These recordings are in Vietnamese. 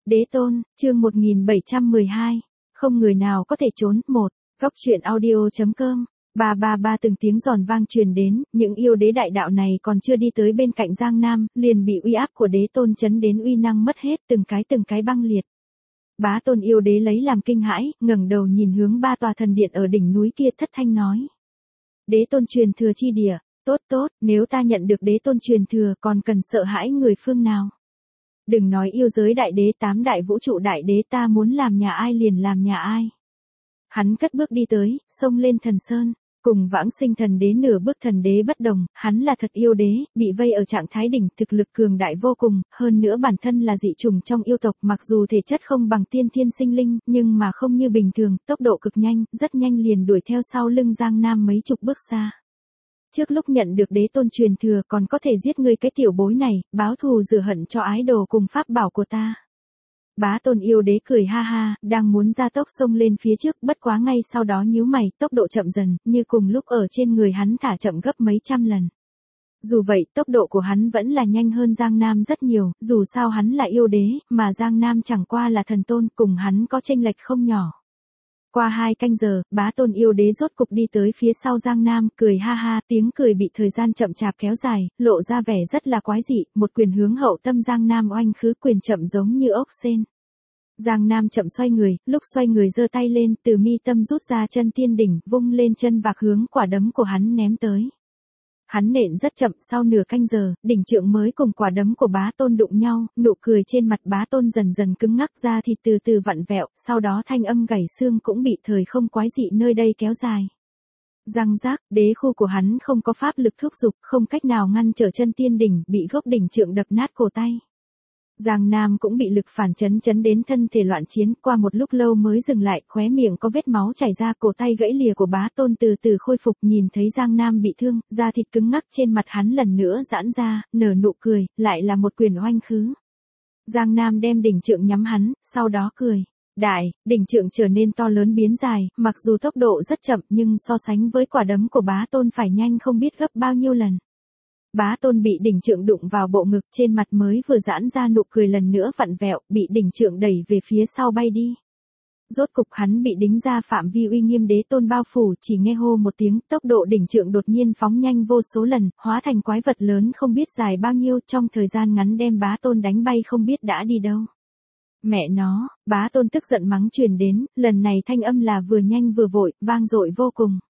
Đế tôn, chương 1712. Không người nào có thể trốn. 1. Góc truyện audio.com. Ba từng tiếng giòn vang truyền đến, những yêu đế đại đạo này còn chưa đi tới bên cạnh Giang Nam, liền bị uy áp của đế tôn chấn đến uy năng mất hết, từng cái băng liệt. Bá tôn yêu đế lấy làm kinh hãi, ngẩng đầu nhìn hướng ba tòa thần điện ở đỉnh núi kia, thất thanh nói: Đế tôn truyền thừa chi địa, tốt, nếu ta nhận được đế tôn truyền thừa còn cần sợ hãi người phương nào. Đừng nói yêu giới đại đế, 8 đại vũ trụ đại đế, ta muốn làm nhà ai liền làm nhà ai. Hắn cất bước đi tới, xông lên thần sơn, cùng vãng sinh thần đế nửa bước thần đế bất đồng, hắn là thật yêu đế, bị vây ở trạng thái đỉnh, thực lực cường đại vô cùng, hơn nữa bản thân là dị trùng trong yêu tộc, mặc dù thể chất không bằng tiên thiên sinh linh, nhưng mà không như bình thường, tốc độ cực nhanh, rất nhanh liền đuổi theo sau lưng Giang Nam mấy chục bước xa. Trước lúc nhận được đế tôn truyền thừa còn có thể giết ngươi cái tiểu bối này, báo thù rửa hận cho ái đồ cùng pháp bảo của ta. Bá tôn yêu đế cười ha ha, đang muốn ra tốc xông lên phía trước, bất quá ngay sau đó nhíu mày, tốc độ chậm dần, như cùng lúc ở trên người hắn thả chậm gấp mấy trăm lần. Dù vậy, tốc độ của hắn vẫn là nhanh hơn Giang Nam rất nhiều, dù sao hắn là yêu đế, mà Giang Nam chẳng qua là thần tôn, cùng hắn có chênh lệch không nhỏ. Qua 2 canh giờ, bá tôn yêu đế rốt cục đi tới phía sau Giang Nam, cười ha ha, tiếng cười bị thời gian chậm chạp kéo dài, lộ ra vẻ rất là quái dị, một quyền hướng hậu tâm Giang Nam oanh khứ, quyền chậm giống như ốc sên. Giang Nam chậm xoay người, lúc xoay người giơ tay lên, từ mi tâm rút ra chân tiên đỉnh, vung lên chân vạc hướng quả đấm của hắn ném tới. Hắn nện rất chậm, sau nửa canh giờ, đỉnh trượng mới cùng quả đấm của bá tôn đụng nhau, nụ cười trên mặt bá tôn dần dần cứng ngắc ra, thịt từ từ vặn vẹo, sau đó thanh âm gãy xương cũng bị thời không quái dị nơi đây kéo dài. Răng rác, đế khu của hắn không có pháp lực thúc giục, không cách nào ngăn trở chân tiên đỉnh, bị gốc đỉnh trượng đập nát cổ tay. Giang Nam cũng bị lực phản chấn đến thân thể loạn chiến, qua một lúc lâu mới dừng lại, khóe miệng có vết máu chảy ra, cổ tay gãy lìa của bá tôn từ từ khôi phục, nhìn thấy Giang Nam bị thương, da thịt cứng ngắc trên mặt hắn lần nữa giãn ra, nở nụ cười, lại là một quyền oanh khứ. Giang Nam đem đỉnh trượng nhắm hắn, sau đó cười. Đại, đỉnh trượng trở nên to lớn biến dài, mặc dù tốc độ rất chậm nhưng so sánh với quả đấm của bá tôn phải nhanh không biết gấp bao nhiêu lần. Bá tôn bị đỉnh trượng đụng vào bộ ngực, trên mặt mới vừa giãn ra nụ cười lần nữa vặn vẹo, bị đỉnh trượng đẩy về phía sau bay đi. Rốt cục hắn bị đính ra phạm vi uy nghiêm đế tôn bao phủ, chỉ nghe hô một tiếng, tốc độ đỉnh trượng đột nhiên phóng nhanh vô số lần, hóa thành quái vật lớn không biết dài bao nhiêu, trong thời gian ngắn đem bá tôn đánh bay không biết đã đi đâu. Mẹ nó, bá tôn tức giận mắng truyền đến, lần này thanh âm là vừa nhanh vừa vội, vang dội vô cùng.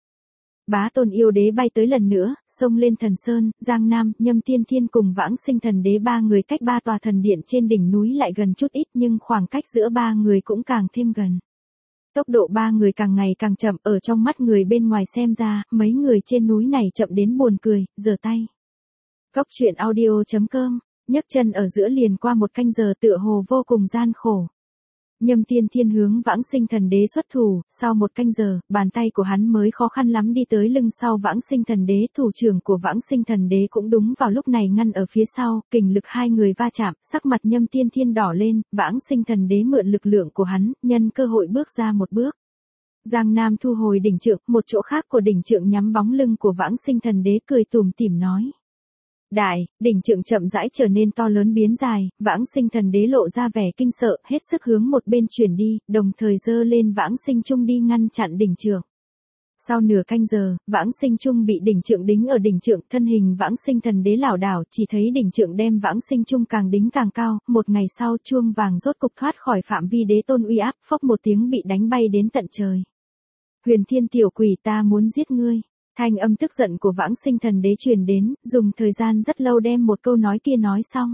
Bá tôn yêu đế bay tới lần nữa, xông lên thần sơn, Giang Nam, Nhâm Tiên Thiên cùng vãng sinh thần đế, 3 người cách 3 tòa thần điện trên đỉnh núi lại gần chút ít, nhưng khoảng cách giữa 3 người cũng càng thêm gần. Tốc độ 3 người càng ngày càng chậm, ở trong mắt người bên ngoài xem ra, mấy người trên núi này chậm đến buồn cười, giở tay. Góc truyện audio.com, nhấc chân ở giữa liền qua 1 canh giờ, tựa hồ vô cùng gian khổ. Nhâm Tiên Thiên hướng vãng sinh thần đế xuất thủ, sau 1 canh giờ, bàn tay của hắn mới khó khăn lắm đi tới lưng sau vãng sinh thần đế, thủ trưởng của vãng sinh thần đế cũng đúng vào lúc này ngăn ở phía sau, kình lực 2 người va chạm, sắc mặt Nhâm Tiên Thiên đỏ lên, vãng sinh thần đế mượn lực lượng của hắn, nhân cơ hội bước ra một bước. Giang Nam thu hồi đỉnh trượng, một chỗ khác của đỉnh trượng nhắm bóng lưng của vãng sinh thần đế, cười tủm tỉm nói. Đại, đỉnh trượng chậm rãi trở nên to lớn biến dài, vãng sinh thần đế lộ ra vẻ kinh sợ, hết sức hướng một bên chuyển đi, đồng thời giơ lên vãng sinh trung đi ngăn chặn đỉnh trượng. Sau nửa canh giờ, vãng sinh trung bị đỉnh trượng đính ở đỉnh trượng, thân hình vãng sinh thần đế lảo đảo, chỉ thấy đỉnh trượng đem vãng sinh trung càng đính càng cao, một ngày sau chuông vàng rốt cục thoát khỏi phạm vi đế tôn uy áp, phốc một tiếng bị đánh bay đến tận trời. Huyền Thiên tiểu quỷ, ta muốn giết ngươi. Thanh âm tức giận của vãng sinh thần đế truyền đến, dùng thời gian rất lâu đem một câu nói kia nói xong.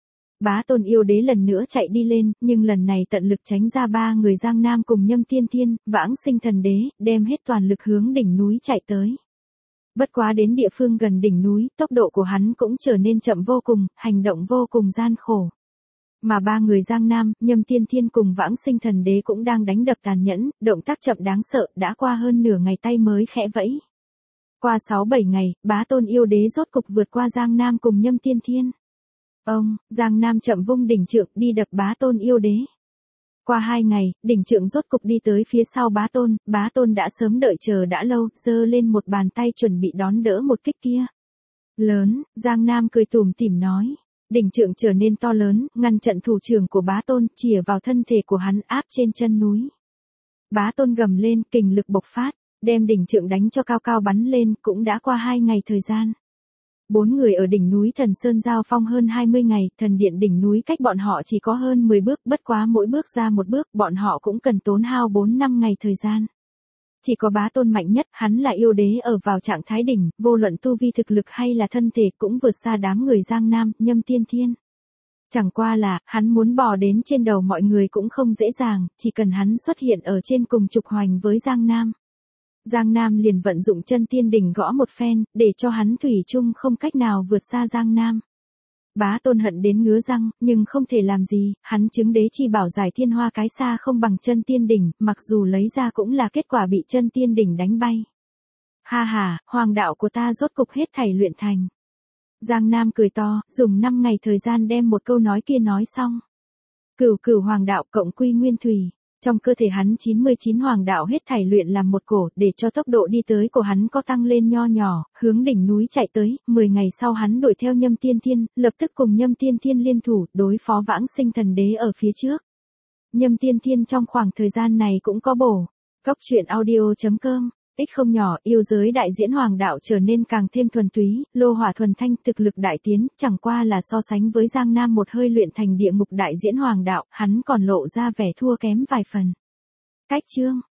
Bá tôn yêu đế lần nữa chạy đi lên, nhưng lần này tận lực tránh ra 3 người Giang Nam cùng Nhâm Tiên Thiên, vãng sinh thần đế, đem hết toàn lực hướng đỉnh núi chạy tới. Bất quá đến địa phương gần đỉnh núi, tốc độ của hắn cũng trở nên chậm vô cùng, hành động vô cùng gian khổ. Mà 3 người Giang Nam, Nhâm Tiên Thiên cùng vãng sinh thần đế cũng đang đánh đập tàn nhẫn, động tác chậm đáng sợ, đã qua hơn nửa ngày tay mới khẽ vẫy. Qua 6-7 ngày, bá tôn yêu đế rốt cục vượt qua Giang Nam cùng Nhâm Tiên Thiên. Giang Nam chậm vung đỉnh trượng đi đập bá tôn yêu đế. Qua 2 ngày, đỉnh trượng rốt cục đi tới phía sau bá tôn đã sớm đợi chờ đã lâu, giơ lên một bàn tay chuẩn bị đón đỡ một kích kia. Lớn, Giang Nam cười tủm tỉm nói. Đỉnh trượng trở nên to lớn, ngăn trận thủ trưởng của bá tôn, chìa vào thân thể của hắn áp trên chân núi. Bá tôn gầm lên, kình lực bộc phát, đem đỉnh trượng đánh cho cao cao bắn lên, cũng đã qua 2 ngày thời gian. 4 người ở đỉnh núi Thần Sơn giao phong hơn 20 ngày, thần điện đỉnh núi cách bọn họ chỉ có hơn 10 bước, bất quá mỗi bước ra một bước, bọn họ cũng cần tốn hao 4-5 ngày thời gian. Chỉ có bá tôn mạnh nhất, hắn là yêu đế ở vào trạng thái đỉnh, vô luận tu vi thực lực hay là thân thể cũng vượt xa đám người Giang Nam, Nhâm Tiên Thiên. Chẳng qua là, hắn muốn bò đến trên đầu mọi người cũng không dễ dàng, chỉ cần hắn xuất hiện ở trên cùng trục hoành với Giang Nam. Giang Nam liền vận dụng chân tiên đỉnh gõ một phen, để cho hắn thủy chung không cách nào vượt xa Giang Nam. Bá tôn hận đến ngứa răng, nhưng không thể làm gì, hắn chứng đế chi bảo giải thiên hoa cái xa không bằng chân tiên đỉnh, mặc dù lấy ra cũng là kết quả bị chân tiên đỉnh đánh bay. Ha ha, hoàng đạo của ta rốt cục hết thảy luyện thành. Giang Nam cười to, dùng 5 ngày thời gian đem một câu nói kia nói xong. Cửu cửu hoàng đạo cộng quy nguyên thủy. Trong cơ thể hắn 99 hoàng đạo hết thảy luyện làm một cổ, để cho tốc độ đi tới của hắn có tăng lên nho nhỏ, hướng đỉnh núi chạy tới, 10 ngày sau hắn đuổi theo Nhâm Tiên Thiên, lập tức cùng Nhâm Tiên Thiên liên thủ, đối phó Vãng Sinh Thần Đế ở phía trước. Nhâm Tiên Thiên trong khoảng thời gian này cũng có bổ. Cốc truyện audio.com, ích không nhỏ, yêu giới đại diễn hoàng đạo trở nên càng thêm thuần túy, lô hỏa thuần thanh, thực lực đại tiến, chẳng qua là so sánh với Giang Nam một hơi luyện thành địa ngục đại diễn hoàng đạo, hắn còn lộ ra vẻ thua kém vài phần. Cách chương